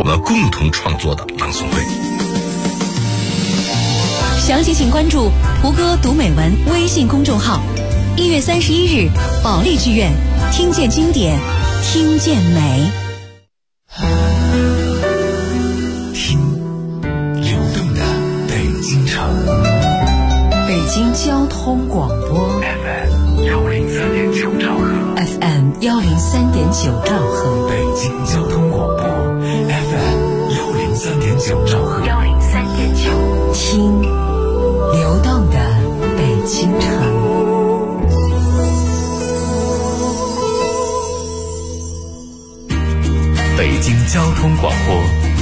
们共同创作的朗诵会。 详细请关注胡歌读美文微信公众号。1月31日，保利剧院，听见经典，听见美。 听流动的北京城， 北京交通广播 FM103.9兆赫 ，FM103.9兆赫， 北京交通广播 FM103.9兆赫 ，103.9，听流动的北京城。 北京交通广播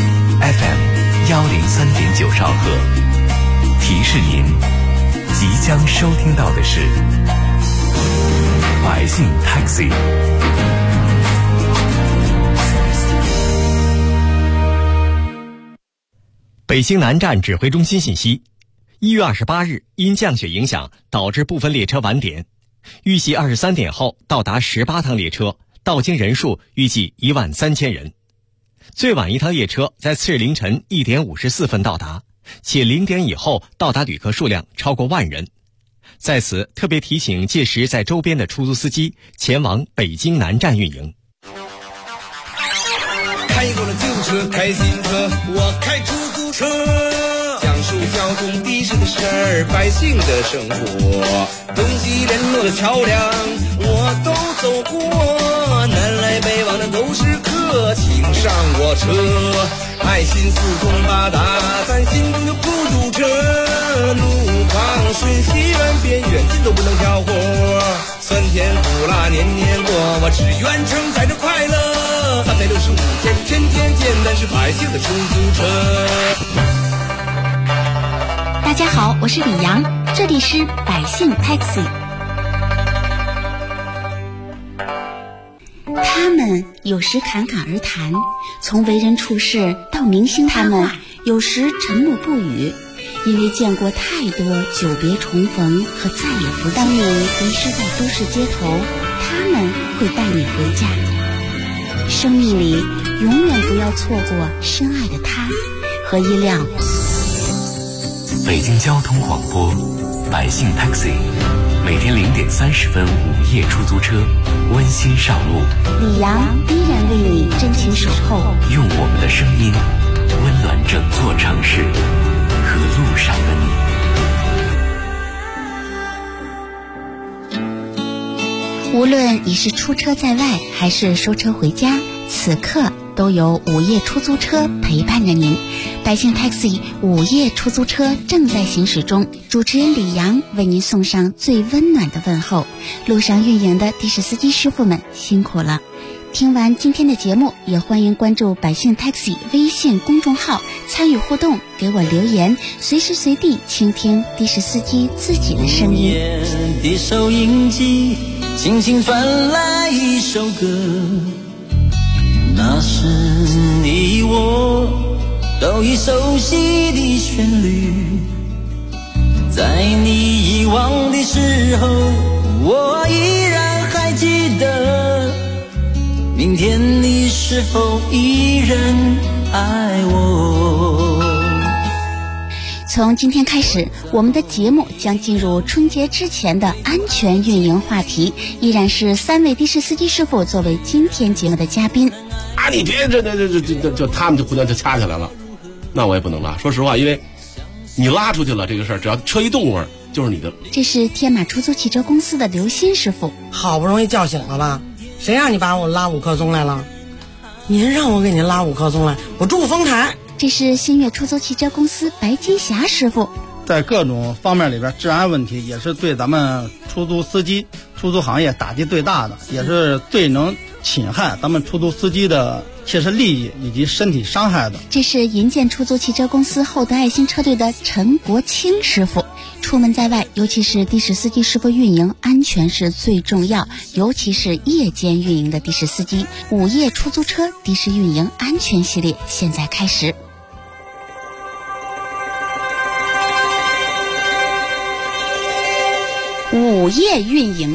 FM103.9兆赫，提示您即将收听到的是百姓 Taxi。 北京南站指挥中心信息：1月28日，因降雪影响，导致部分列车晚点，预计23点后到达18趟列车，到京人数预计13000人。最晚一趟列车在次日凌晨1点54分到达，且0点以后到达旅客数量超过10000人。在此特别提醒届时在周边的出租司机前往北京南站运营。 开过了旧车，开新车，我开出租车，讲述交通的士的事儿，百姓的生活，东西联络的桥梁我都走过，南来北往的都是客，请上我车，爱心四通八达，咱心中就不堵车，路旁顺西远边远近都不能挑活，酸甜苦辣年年过，我只愿承载着快乐，365天天天见，但是百姓的出租车。 大家好，我是李阳，这里是百姓 Taxi。 他们有时侃侃而谈，从为人处事到明星他们有时沉默不语，因为见过太多久别重逢和再也不见。当你迷失在都市街头，他们会带你回家。生命里永远不要错过深爱的他和一辆北京交通广播百姓 Taxi， 每天0点30分午夜出租车温馨上路， 李阳依然为你真情守候， 用我们的声音温暖整座城市和路上的你。无论你是出车在外还是收车回家，此刻都有午夜出租车陪伴着您。百姓 Taxi 午夜出租车正在行驶中，主持人李阳为您送上最温暖的问候。路上运营的的士司机师傅们辛苦了。听完今天的节目，也欢迎关注百姓 Taxi 微信公众号，参与互动，给我留言，随时随地倾听的士司机自己的声音。 的收音机轻轻传来一首歌，那是你我都已熟悉的旋律，在你遗忘的时候，我依然还记得，明天你是否依然爱我。 从今天开始，我们的节目将进入春节之前的安全运营话题，依然是3位的士司机师傅作为今天节目的嘉宾。 啊，你别这他们就互相就掐起来了，那我也不能拉。说实话，因为你拉出去了这个事儿，只要车一动味就是你的。 这是天马出租汽车公司的刘鑫师傅。 好不容易叫醒了吧？谁让你把我拉5棵松来了？您让我给您拉5棵松来，我住丰台。 这是新月出租汽车公司白金霞师傅。 在各种方面里边，治安问题也是对咱们出租司机、出租行业打击最大的，也是最能侵害咱们出租司机的切实利益以及身体伤害的。 这是银建出租汽车公司厚德爱心车队的陈国清师傅。出门在外，尤其是的士司机师傅运营，安全是最重要，尤其是夜间运营的的士司机。午夜出租车的士运营安全系列现在开始。午夜运营的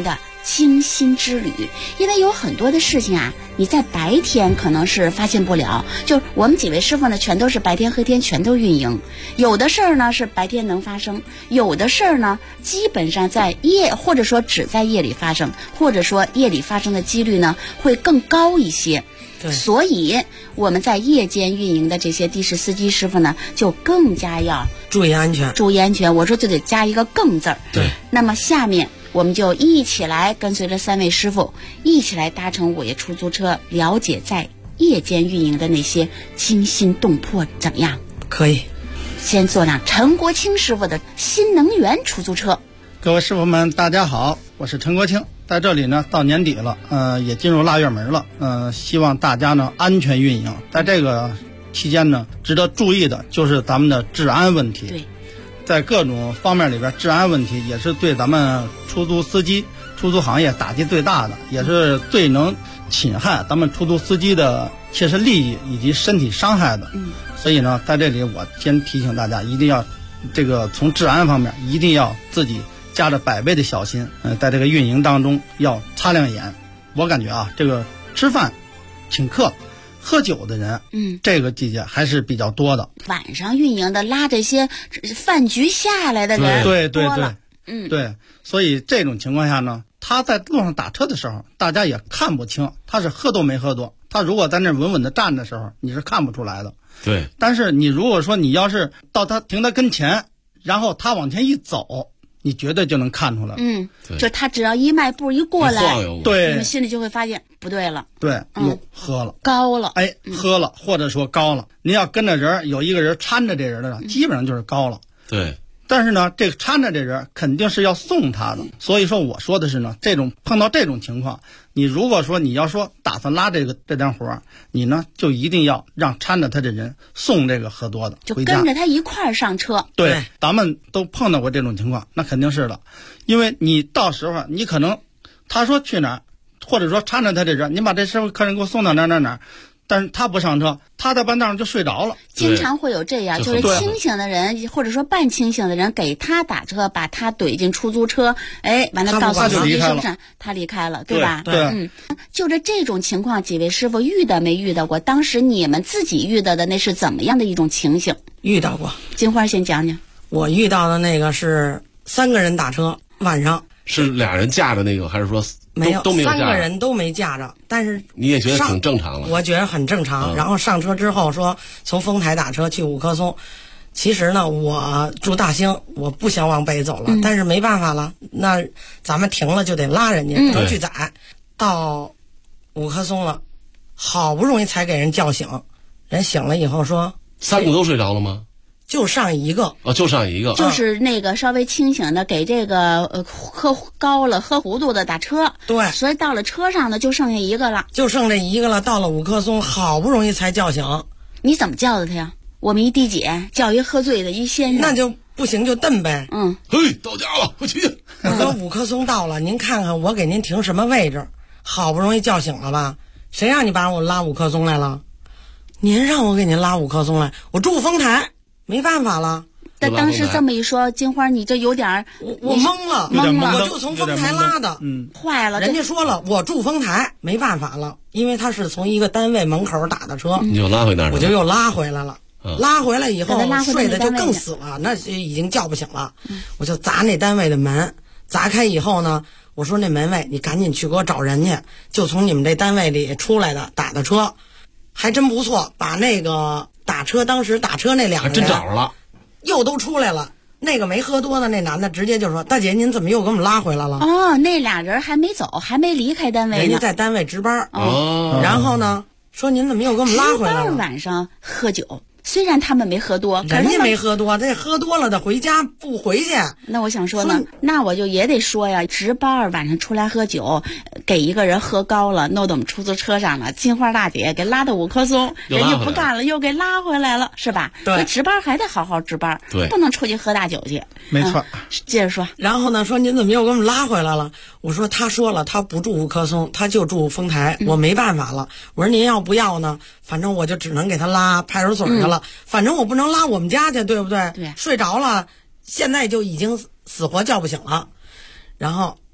清心之旅。因为有很多的事情啊，你在白天可能是发现不了，就我们几位师傅呢，全都是白天黑天全都运营。有的事儿呢是白天能发生，有的事儿呢基本上在夜，或者说只在夜里发生，或者说夜里发生的几率呢会更高一些。 对， 所以我们在夜间运营的这些的士司机师傅呢，就更加要注意安全。 注意安全，我说就得加一个更字儿。 对， 那么下面我们就一起来跟随着3位师傅一起来搭乘午夜出租车，了解在夜间运营的那些惊心动魄，怎么样？ 可以。 先坐上陈国清师傅的新能源出租车。 各位师傅们，大家好，我是陈国清。在这里呢，到年底了，也进入腊月门了，希望大家呢安全运营。在这个期间呢，值得注意的就是咱们的治安问题。 对， 在各种方面里边，治安问题也是对咱们出租司机、出租行业打击最大的，也是最能侵害咱们出租司机的切实利益以及身体伤害的。所以呢，在这里我先提醒大家，一定要这个从治安方面一定要自己加着100倍的小心，在这个运营当中要擦亮眼。我感觉啊，这个吃饭、请客、喝酒的人，这个季节还是比较多的。 晚上运营的拉这些饭局下来的人， 对，对，所以这种情况下呢，他在路上打车的时候，大家也看不清他是喝多没喝多。他如果在那稳稳的站的时候，你是看不出来的。 对， 但是你如果说你要是到他停他跟前，然后他往前一走，你绝对就能看出来了。 就他只要一迈步一过来， 对， 你们心里就会发现不对了。 对，喝了， 高了， 喝了，或者说高了。您要跟着人，有一个人搀着这人的，基本上就是高了。 对。 但是呢，这个搀着这人肯定是要送他的，所以说我说的是呢，碰到这种情况，你如果说你要说打算拉这单活，你呢就一定要让搀着他的人送这个喝多的回家， 就跟着他一块儿上车。 对，咱们都碰到过这种情况，那肯定是的，因为你到时候你可能他说去哪儿，或者说搀着他这人，你把这师傅客人给我送到哪儿。但是他不上车，他在半道上就睡着了。 经常会有这样，就是清醒的人或者说半清醒的人给他打车，把他怼进出租车，完了到司机身上，他离开了，对吧？ 对， 就这种情况，几位师傅遇到没遇到过？当时你们自己遇到的那是怎么样的一种情形？ 遇到过。 金花先讲讲。 我遇到的那个是3个人打车，晚上是俩人架着那个，还是说没有？ 都没有 ，3个人都没架着，但是你也觉得挺正常了。 我觉得很正常。然后上车之后说从丰台打车去五棵松，其实呢我住大兴，我不想往北走了，但是没办法了，那咱们停了就得拉人家，不能去载。到五棵松了，好不容易才给人叫醒，人醒了以后说 3个都睡着了吗？ 就上一个， 就上一个， 就是那个稍微清醒的给这个喝高了喝糊涂的打车， 对， 所以到了车上呢就剩下一个了， 就剩这一个了。到了五棵松，好不容易才叫醒。 你怎么叫的他呀？我们一地姐叫一喝醉的一先生， 那就不行就蹬呗。 嘿，到家了，快去。 我说五棵松到了，您看看我给您停什么位置？好不容易叫醒了吧？谁让你把我拉五棵松来了？您让我给您拉五棵松来，我住丰台。没办法了， 但当时这么一说，金花你这有点我懵了，我就从丰台拉的， 坏了。 人家说了，我住丰台，没办法了，因为他是从一个单位门口打的车， 你就拉回那儿， 我就又拉回来了。拉回来以后，睡得就更死了，那已经叫不醒了。我就砸那单位的门，砸开以后呢，我说那门卫，你赶紧去给我找人去，就从你们这单位里出来的打的车，还真不错，把那个。当时打车那2个人还真找着了， 又都出来了。那个没喝多的那男的直接就说：“大姐，您怎么又给我们拉回来了？” 那俩人还没走，还没离开单位呢， 人家在单位值班。然后呢，说您怎么又给我们拉回来了？ 值班晚上喝酒。虽然他们没喝多， 人家没喝多，这喝多了的回家不回去。 那我想说呢，那我就也得说呀，值班晚上出来喝酒，给一个人喝高了，弄到我们出租车上了，金花大姐给拉到五棵松，人家不干了，又给拉回来了，是吧？ 对， 值班还得好好值班， 对， 不能出去喝大酒去。 没错。 接着说， 然后呢，说您怎么又给我们拉回来了？我说他说了，他不住五棵松，他就住丰台，我没办法了。我说您要不要呢？反正我就只能给他拉派出所去了，反正我不能拉我们家去，对不对？ 对， 睡着了，现在就已经死活叫不醒了。然后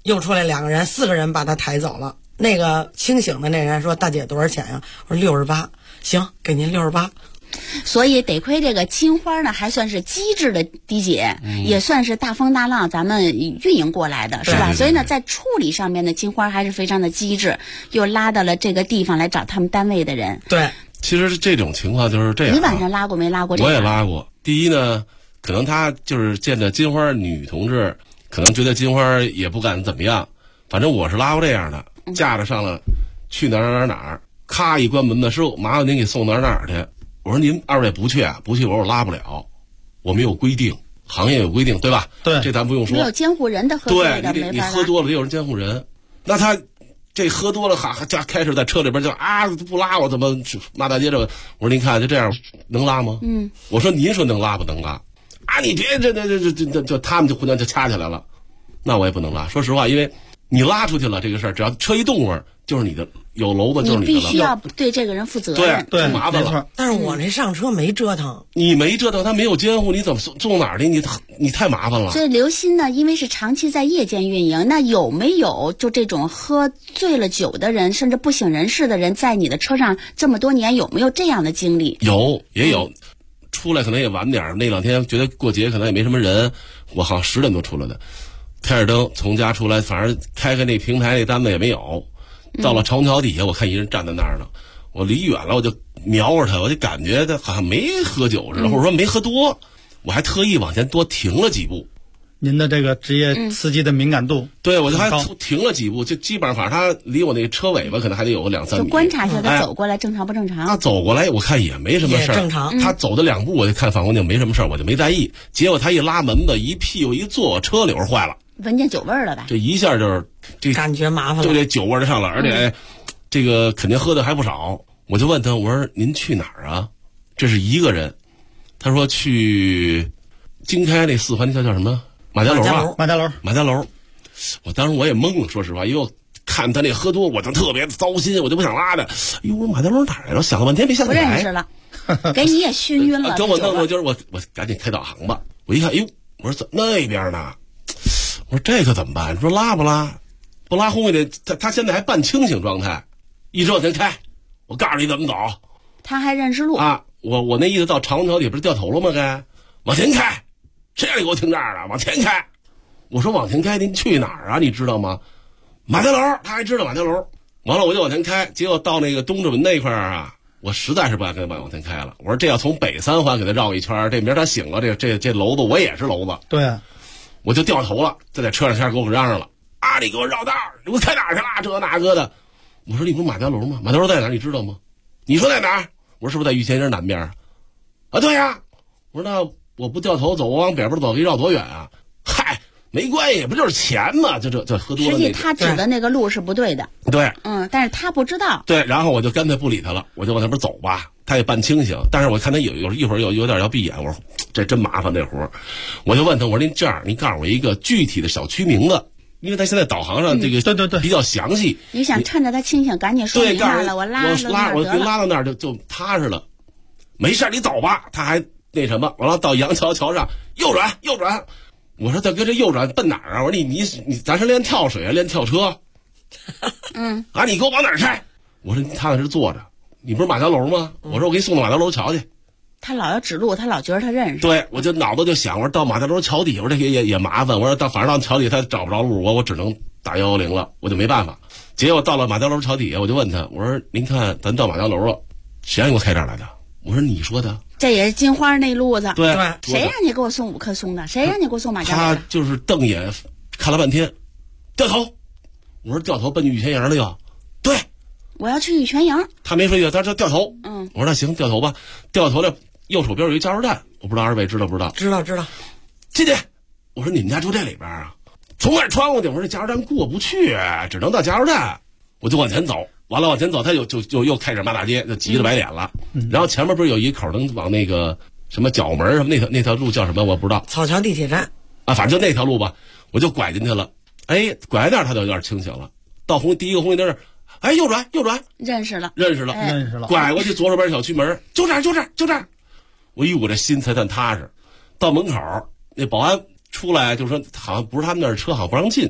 又出来2个人，4个人把他抬走了。那个清醒的那人说：“大姐多少钱呀？”我说68，行，给您68。 所以得亏这个金花呢，还算是机智的滴姐，也算是大风大浪咱们运营过来的，是吧？所以呢，在处理上面呢，金花还是非常的机智，又拉到了这个地方来找他们单位的人。 对， 其实这种情况就是这样。 你晚上拉过没拉过这个？ 我也拉过。第一呢，可能他就是见着金花女同志，可能觉得金花也不敢怎么样。反正我是拉过这样的，架着上了，去哪儿，咔一关门的师傅，麻烦您给送哪儿去。我说您2位不去啊？不去，我说我拉不了，我们有规定，行业有规定，对吧？ 对， 这咱不用说。 没有监护人的喝醉的， 对，你喝多了得有人监护人。那他这喝多了，开始在车里边就不拉我，怎么骂大街这个？我说您看就这样能拉吗？我说您说能拉不能拉？你别这他们就互相就掐起来了，那我也不能拉。说实话，因为你拉出去了这个事儿，只要车一动味就是你的，有娄子就是你的了。 你必须要对这个人负责任， 对， 麻烦了。 但是我那上车没折腾， 你没折腾，他没有监护，你怎么送哪儿去？你太麻烦了。 所以刘鑫呢，因为是长期在夜间运营，那有没有就这种喝醉了酒的人，甚至不省人事的人，在你的车上这么多年，有没有这样的经历？ 也有。出来可能也晚点，那2天觉得过节可能也没什么人，我好像10点多出来的，开着灯从家出来，反正开那平台那单子也没有，到了长桥底下，我看一人站在那儿呢，我离远了我就瞄着他，我就感觉他好像没喝酒似的，或者说没喝多，我还特意往前多停了几步。 您的这个职业司机的敏感度， 对，我就还停了几步，就基本上反正他离我那车尾巴可能还得有个2-3米， 就观察一下他走过来正常不正常。 他走过来我看也没什么事儿， 正常。 他走的2步我就看反光镜没什么事儿，我就没在意。结果他一拉门子，一屁股一坐，车柳坏了， 闻见酒味儿了吧？ 这一下就是这感觉麻烦了， 就这酒味就上了，而且这个肯定喝的还不少。我就问他，我说您去哪儿啊？这是一个人，他说去经开那4环，那叫什么？马家楼啊，马家楼。我当时我也懵了，说实话，因为我看他那喝多，我就特别糟心，我就不想拉着。哎呦，马家楼哪儿来了？想了半天没想起来。 不认识了，给你也熏晕了。 跟我弄，我就是我赶紧开导航吧。我一看，哎呦，我说那边呢？我说这可怎么办？你说拉不拉？不拉轰下去，他现在还半清醒状态，一直往前开。我告诉你怎么走。 他还认识路啊！我那意思到长桥底不是掉头了吗？该往前开。谁让你给我停这儿了？往前开！我说往前开，您去哪儿啊？你知道吗？马家楼，他还知道马家楼。完了我就往前开，结果到那个东直门那块儿啊，我实在是不敢跟他往前开了。我说这要从北3环给他绕一圈，这明儿他醒了，这娄子我也是娄子。 对，我就掉头了，在车上开始给我嚷嚷了你给我绕道，你给我开哪儿去了？这那个的。我说你不是马家楼吗？马家楼在哪儿？你知道吗？你说在哪儿？我说是不是在御前营南边啊？对呀。我说那我不掉头走，我往北边走，给绕多远啊？嗨，没关系，不就是钱吗？这喝多了。 实际他指的那个路是不对的。 对， 但是他不知道。 对，然后我就干脆不理他了，我就往那边走吧。他也半清醒，但是我看他一会儿有点要闭眼，我说这真麻烦这活儿。我就问他，我说您这样，您告诉我一个具体的小区名字，因为他现在导航上这个对比较详细。 你想趁着他清醒，赶紧说明白了，我拉到那儿就踏实了。没事，你走吧。他还那什么，完了到杨桥桥上右转。我说大哥，这右转奔哪儿啊？我说你咱是练跳水啊，练跳车？你给我往哪儿开？我说你踏踏实坐着，你不是马家楼吗？我说我给你送到马家楼桥去。 他老要指路，他老觉得他认识。 对，我就脑子就想，我说到马家楼桥底，我说这也麻烦。我说反正到桥底他找不着路，我只能打110了，我就没办法。结果到了马家楼桥底下，我就问他，我说您看咱到马家楼了，谁让你给我开这儿来的？我说你说的。 这也是金花那路子。 对， 谁让你给我送5棵松的？谁让你给我送马家楼的？ 他就是瞪眼看了半天，掉头。我说掉头奔御前营了又。对， 我要去御前营。 他没说他说掉头。我说那行，掉头吧。掉头的右手边有一加油站，我不知道2位知道不知道？ 知道。 进去。我说你们家住这里边啊？从那儿穿过去。我说这加油站过不去，只能到加油站。我就往前走。完了往前走，他又开始骂大街，就急得白脸了。然后前面不是有一口能往那个什么角门什么那条路叫什么我不知道。 草桥地铁站啊，反正就那条路吧，我就拐进去了。拐在那儿他就有点清醒了。到第一个红绿灯，右转。 认识了。 拐过去左手边小区门，就这儿。我这心才算踏实。到门口那保安出来就说好像不是他们那儿车好像不让进。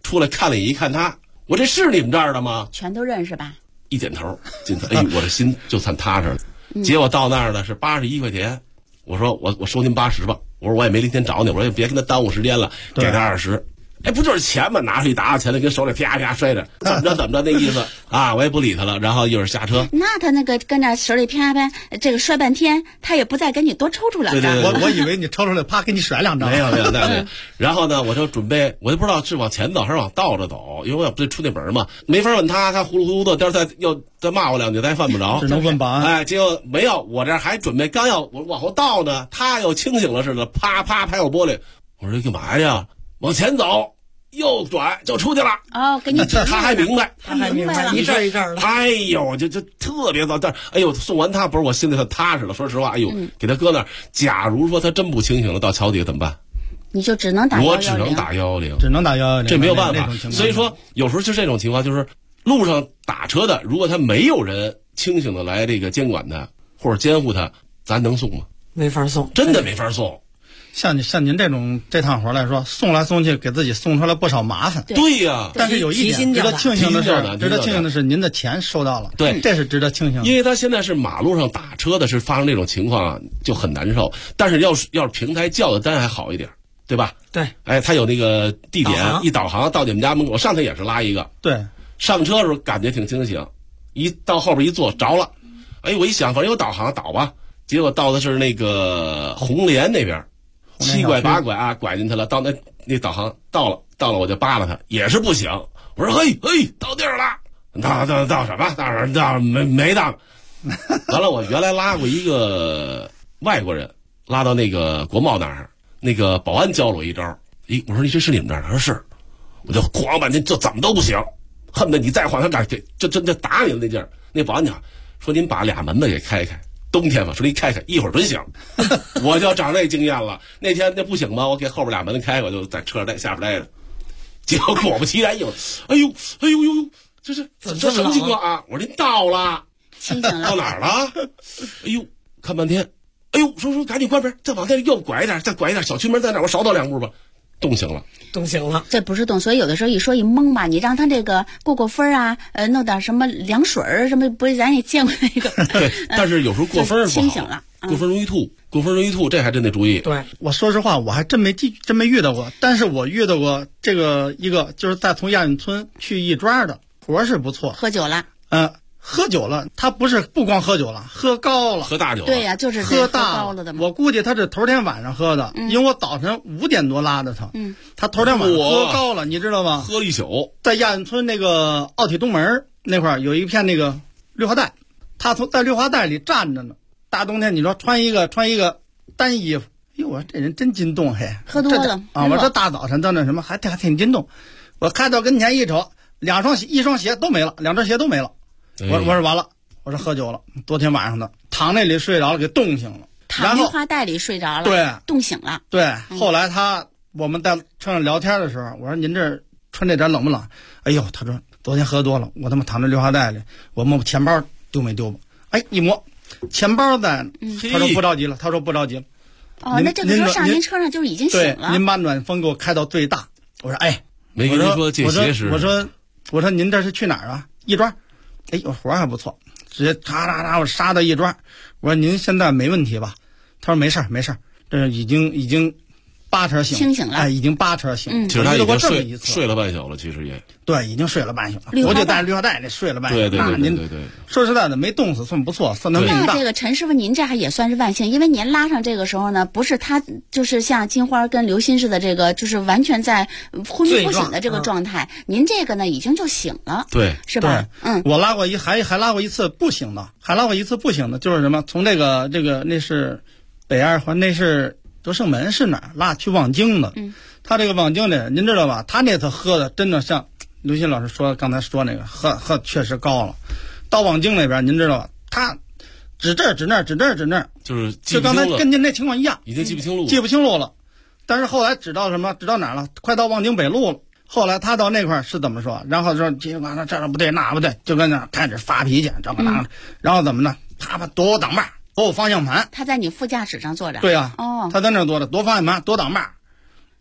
出来看了一看他，我这是你们这儿的吗？ 全都认识吧？ 一点头进去，哎，我这心就算踏实了。结果到那儿呢是81块钱，我说我收您80吧，我说我也没那天找你，我说也别跟他耽误时间了，给他20。哎，不就是钱吗？拿出一沓子钱来，跟手里啪啪摔着，怎么着那意思啊？我也不理他了，然后一会儿下车。 那他那个跟那手里啪啪这个摔半天，他也不再给你多抽出2张。 对我以为你抽出来啪给你甩2张。 没有那没有。然后呢，我就准备，我就不知道是往前走还是往倒着走，因为我也不对出那门嘛，没法问他糊里糊涂的，待会儿再骂我2句，他也犯不着， 只能问保安。 哎，结果没有，我这还准备刚要我往后倒呢，他又清醒了似的，啪啪拍我玻璃。我说这干嘛呀？往前走。右转就出去了哦，给你这他还明白， 他还明白一阵一阵的。 哎呦，就特别糟，但是哎呦，送完他不是我心里头踏实了。说实话，哎呦，给他搁那儿。假如说他真不清醒了，到桥底下怎么办？ 你就只能打110， 我只能打110， 只能打110， 这没有办法。所以说，有时候就这种情况，就是路上打车的，如果他没有人清醒的来这个监管他或者监护他，咱能送吗？ 没法送， 真的没法送。 像您这趟活来说，送来送去给自己送出来不少麻烦。 对呀， 但是有一点值得庆幸的是，您的钱收到了。 对， 这是值得庆幸的。 因为他现在是马路上打车的，是发生这种情况啊，就很难受。但是要是平台叫的单还好一点，对吧？ 对， 哎，他有那个地点，一导航到你们家门口，上次也是拉一个。 对， 上车的时候感觉挺清醒，一到后边一坐着了，哎，我一想，反正有导航导吧，结果到的是那个红莲那边。7拐8拐啊，拐进去了。到那导航到了，我就扒拉他，也是不行。我说嘿，到地儿了，到什么？到没到。完了，我原来拉过一个外国人，拉到那个国贸那儿，那个保安教了我一招。我说你这是你们这儿？他说是。我就咣半天，就怎么都不行，恨不得你再晃他敢给这打你的那劲儿。那保安讲说您把2门子给开开。冬天嘛，说你开开，一会儿准醒。我就长这经验了。那天那不行吗？我给后边2门子开，我就在车上下边待着。结果果不其然，哎呦，这是这什么情况啊？我说您到了， 清醒了， 到哪儿了？哎呦，看半天，哎呦，说赶紧关门，再往那右拐一点，再拐一点，小区门在哪儿？我少走2步吧。冻醒了， 这不是冻，所以有的时候一说一懵吧，你让他这个过分啊，弄点什么凉水什么，不是咱也见过那个。 对，但是有时候过分不好， 清醒了， 过分容易吐，这还真得注意。 对，我说实话，我还真没遇到过，但是我遇到过这个一个，就是在从亚运村去亦庄的活是不错， 喝酒了， 喝酒了，他不光喝酒了，喝高了， 喝大酒了。 对呀，就是喝高了的嘛。 我估计他是头天晚上喝的，因为我早晨5点多拉的他，他头天晚上喝高了，你知道吗？ 喝了一宿。 在亚运村那个奥体东门那块儿有一片那个绿化带，他在绿化带里站着呢。大冬天你说穿一个单衣服，哟，我这人真筋动嘿， 喝多了啊！我这大早晨到那什么还挺筋动，我开到跟前一瞅，一双鞋都没了，2只鞋都没了。我说完了，我说喝酒了，昨天晚上的躺那里睡着了，给冻醒了， 躺绿化带里睡着了， 对， 冻醒了。 对，后来我们在车上聊天的时候，我说您这穿这点冷不冷？哎呦，他说昨天喝多了，我他妈躺在绿化带里，我摸钱包丢没丢吧？哎，一摸钱包在呢，他说不着急了， 哦，那这个时候上您车上就是已经醒了。 对，您把暖风给我开到最大。我说哎， 没跟您说借鞋时。 我说您这是去哪儿啊？亦庄。哎，我活还不错，直接嚓我杀到亦庄。我说您现在没问题吧？他说没事儿，这已经8成清醒了， 哎，已经8成醒。 其实他已经睡了半宿了，其实也对，已经睡了半宿了。我就带着绿化带那睡了半宿。 对。 说实在的，没冻死算不错，算他命大。 那这个陈师傅，您这还也算是万幸，因为您拉上这个时候呢，不是他就是像金花跟刘鑫似的，这个就是完全在昏迷不醒的这个状态。您这个呢，已经就醒了， 对， 是吧？ 我拉过还拉过一次不醒的，就是什么从这个那是北二环，那是德胜门是哪儿拉去望京的？他这个望京的，您知道吧？他那次喝的真的像刘鑫老师刚才说那个喝确实高了。到望京那边，您知道吧？他指这儿，就刚才跟您那情况一样， 已经记不清路了。但是后来指到哪儿了？快到望京北路了。后来他到那块是怎么说？然后说今晚上这不对那不对，就跟那开始发脾气，这么那，然后怎么呢？啪躲我挡把，躲我方向盘。 他在你副驾驶上坐着。 对呀，他在那坐着，躲方向盘，躲挡把。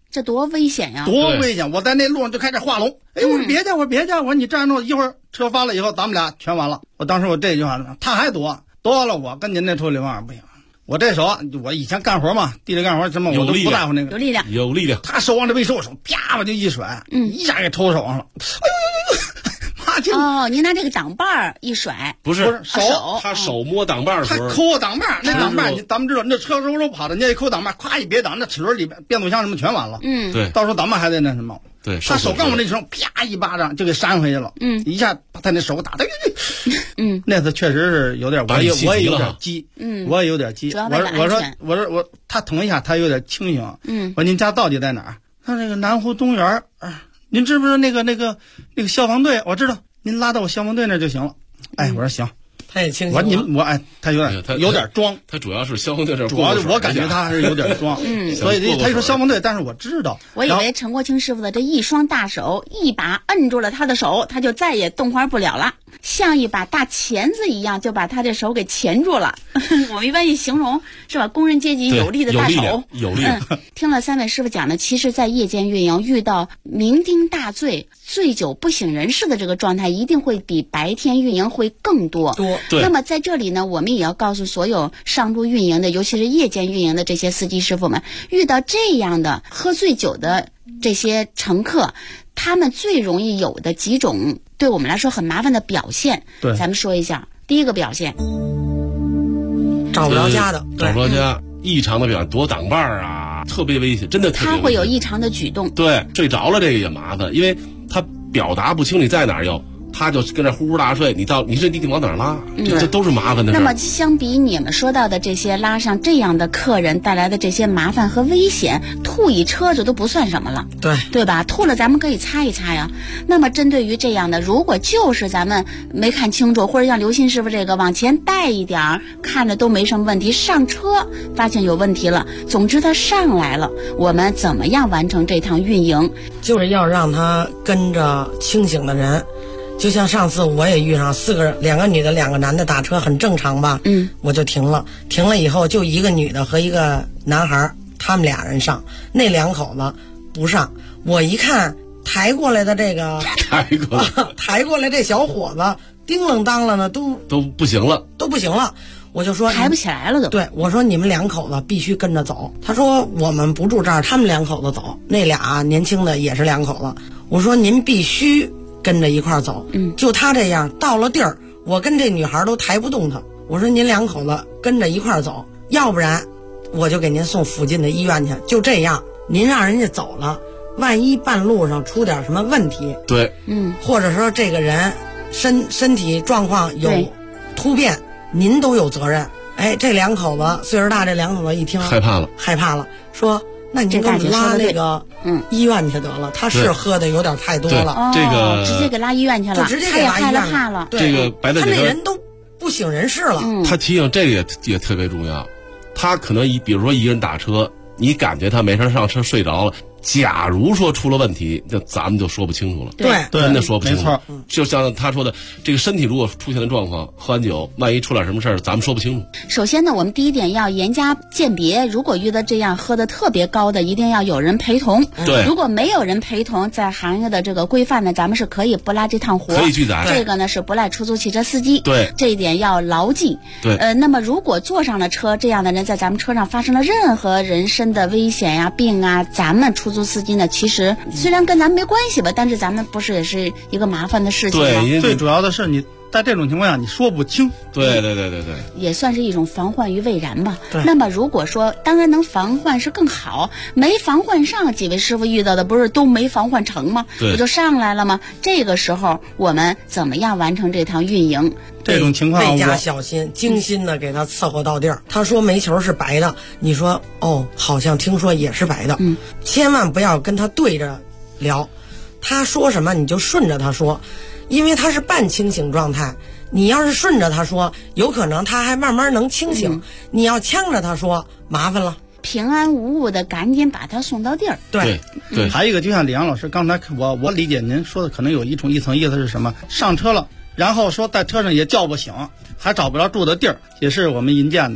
这多危险呀！ 多危险！我在那路上就开始画龙。哎，我说别介，我说别介，我说你这样弄，一会儿车翻了以后，咱们俩全完了。我当时我这句话，他还躲了我，跟您那处理方法不行。我这手，我以前干活嘛，地里干活什么我都不在乎那个， 有力量。 他手往这边一收，我手啪我就一甩，一下给抽手上了。哎呦！ 哦，您拿这个挡把儿一甩， 不是手， 他手摸挡把的时候， 他抠我挡把，那挡把咱们知道，那车嗖跑的，你一抠挡把，咵一别挡，那齿轮里边变速箱什么全完了。 对， 到时候咱们还得那什么。 对， 他手刚往那时候，啪一巴掌就给扇回去了。一下把他那手打的，那次确实是有点，我也有点急，我也有点急。我说他疼一下，他有点清醒。我说您家到底在哪儿？他那个南湖东园您知不知道那个消防队？我知道，您拉到我消防队那就行了。哎，我说行。 他也清醒。 我说他有点装， 他主要是消防队这， 主要我感觉他还是有点装，所以他说消防队，但是我知道。 我以为陈国清师傅的这一双大手一把摁住了他的手，他就再也动弹不了了，像一把大钳子一样，就把他这手给钳住了。我们一般一形容是吧，工人阶级有力的大手， 有力。 听了三位师傅讲呢，其实在夜间运营遇到酩酊大醉、醉酒不省人事的这个状态，一定会比白天运营会更多。 对。 那么在这里呢，我们也要告诉所有上路运营的，尤其是夜间运营的这些司机师傅们，遇到这样的喝醉酒的这些乘客，他们最容易有的几种对我们来说很麻烦的表现。 对， 咱们说一下。第一个表现， 找不着家的， 找不着家，异常的表现，躲挡把啊，特别危险，真的特别危险。 他会有异常的举动。 对，睡着了这个也麻烦，因为他表达不清你在哪儿又。他就跟这呼呼大睡，你这你往哪儿拉？这都是麻烦的事。 那么相比你们说到的这些拉上这样的客人带来的这些麻烦和危险，吐一车这都不算什么了，对吧？吐了咱们可以擦一擦呀。那么针对于这样的，如果就是咱们没看清楚，或者像刘鑫师傅这个往前带一点，看着都没什么问题，上车发现有问题了，总之他上来了，我们怎么样完成这趟运营？ 就是要让他跟着清醒的人。就像上次我也遇上两个女的2个男的打车，很正常吧？我就停了以后就一个女的和一个男孩，他们俩人上，那2口子不上。我一看抬过来的这个抬过来这小伙子叮楞当啷的都不行了， 我就说抬不起来了都。 对，我说你们2口子必须跟着走。他说我们不住这儿，他们2口子走，那俩年轻的也是2口子。我说您必须跟着一块儿走，就他这样到了地儿，我跟这女孩都抬不动他。我说您2口子跟着一块儿走，要不然我就给您送附近的医院去。就这样，您让人家走了，万一半路上出点什么问题， 对， 或者说这个人身体状况有突变，您都有责任。哎，这2口子岁数大，这2口子一听害怕了，说那你就给我们拉那个医院去得了，他是喝的有点太多了， 这个直接给拉医院去了， 就直接给拉医院怕了。 这个白大姐， 他那人都不省人事了。 他提醒这个也特别重要，他可能比如说一个人打车，你感觉他没事上车睡着了。假如说出了问题，那咱们就说不清楚了。 对， 真的说不清楚。 没错， 就像他说的，这个身体如果出现了状况，喝完酒，万一出点什么事儿，咱们说不清楚。 首先呢，我们第一点要严加鉴别，如果遇到这样喝得特别高的，一定要有人陪同。 对， 如果没有人陪同，在行业的这个规范呢，咱们是可以不拉这趟活， 可以拒载。 这个呢是不赖出租汽车司机。 对， 这一点要牢记。 对， 那么如果坐上了车，这样的人在咱们车上发生了任何人身的危险呀、病啊，咱们出租司机呢，其实虽然跟咱们没关系吧，但是咱们不是也是一个麻烦的事情吗？ 对， 最主要的是你在这种情况下你说不清。 对， 也算是一种防患于未然吧。 对， 那么如果说当然能防患是更好，没防患上，几位师傅遇到的不是都没防患成吗？不就上来了吗？这个时候我们怎么样完成这趟运营？ 这种情况倍加小心，精心的给他伺候到地儿。他说煤球是白的，你说哦，好像听说也是白的。千万不要跟他对着聊，他说什么你就顺着他说，因为他是半清醒状态。你要是顺着他说，有可能他还慢慢能清醒。你要呛着他说，麻烦了。 平安无误的赶紧把他送到地儿。 对， 还有一个就像李阳老师刚才我理解您说的，可能有一层意思是什么？上车了，然后说在车上也叫不醒，还找不着住的地儿，也是我们银建的。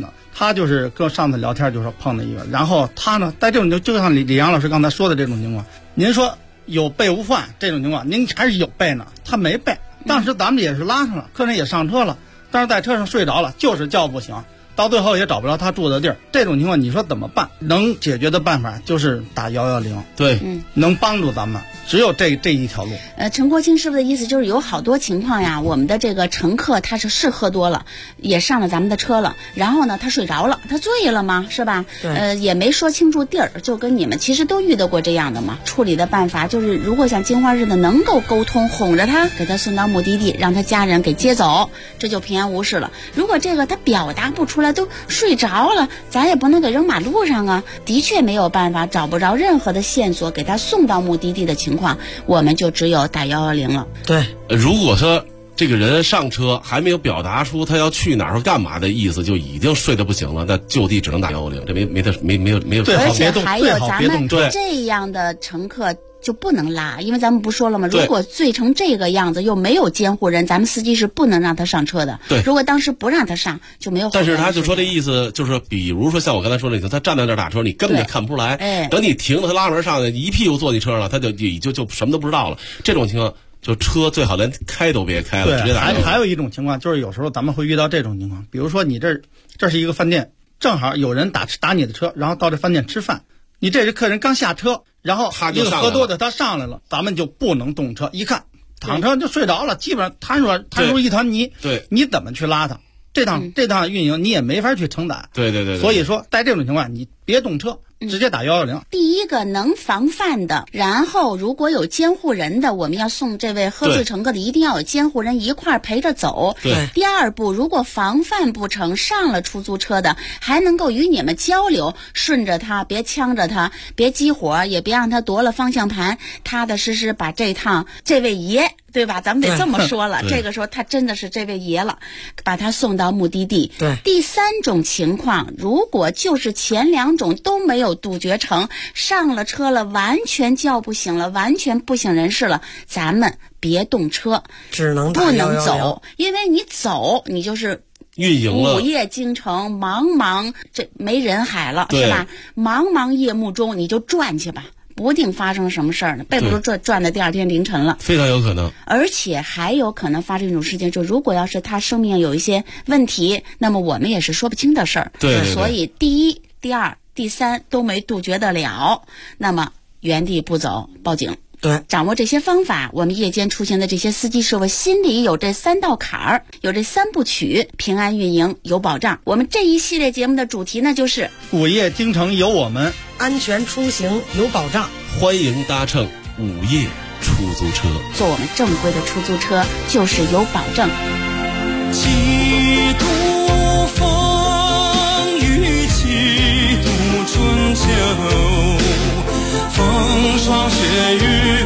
他就是跟上次聊天就说碰了一个，然后他呢在这种就像李阳老师刚才说的这种情况，您说有备无患这种情况，您还是有备呢，他没备。当时咱们也是拉上了，客人也上车了，但是在车上睡着了，就是叫不醒，到最后也找不着他住的地儿。这种情况你说怎么办？能解决的办法就是打110， 对， 能帮助咱们，只有这一条路。 陈国清师傅的意思就是有好多情况呀，我们的这个乘客他是喝多了，也上了咱们的车了，然后呢他睡着了，他醉了嘛，是吧？也没说清楚地儿，就跟你们其实都遇到过这样的嘛。处理的办法就是，如果像金花似的能够沟通，哄着他，给他送到目的地，让他家人给接走，这就平安无事了。如果这个他表达不出来，都睡着了，咱也不能给扔马路上啊。的确没有办法，找不着任何的线索给他送到目的地的情况，我们就只有打110了。 对， 如果说这个人上车还没有表达出他要去哪儿或干嘛的意思，就已经睡得不行了，那就地只能打110，这没有。 而且还有咱们这样的乘客就不能拉，因为咱们不说了吗？如果醉成这个样子又没有监护人，咱们司机是不能让他上车的。 对， 如果当时不让他上，就没有。 但是他就说这意思就是，比如说像我刚才说的，他站在那儿打车，你根本就看不出来。等你停了，他拉门上来，一屁股坐你车上了，他就什么都不知道了。这种情况，就车最好连开都别开了，直接打。 还有一种情况就是，有时候咱们会遇到这种情况，比如说你这是一个饭店，正好有人打你的车，然后到这饭店吃饭，你这是客人刚下车。然后一个喝多的他上来了，咱们就不能动车。一看躺车就睡着了，基本上瘫入一团泥。 对， 你怎么去拉他？这趟运营你也没法去承担。 对。 所以说，在这种情况，你别动车，直接打110。 第一个能防范的，然后如果有监护人的，我们要送这位喝醉乘客的，一定要有监护人一块陪着走。 对。 第二步，如果防范不成，上了出租车的，还能够与你们交流，顺着他，别呛着他，别激火，也别让他夺了方向盘，踏踏实实把这位爷。对吧？咱们得这么说了，这个时候他真的是这位爷了，把他送到目的地。 对， 第三种情况，如果就是前两种都没有杜绝成，上了车了，完全叫不醒了，完全不省人事了，咱们别动车， 只能打110， 不能走，因为你走，你就是运营了， 午夜京城，茫这没人海了，是吧？茫夜幕中，你就转去吧。不定发生什么事儿呢，背不住转到第二天凌晨了， 非常有可能。 而且还有可能发生一种事情，就如果要是他生命有一些问题，那么我们也是说不清的事儿。 对， 所以第一、第二、第三都没杜绝得了，那么原地不走，报警。 对， 掌握这些方法，我们夜间出行的这些司机师傅心里有这3道坎儿，有这3部曲，平安运营有保障。我们这一系列节目的主题呢，就是午夜京城有我们， 安全出行有保障， 欢迎搭乘午夜出租车。 坐我们正规的出租车就是有保证。 几度风雨，几度春秋，风霜雪雨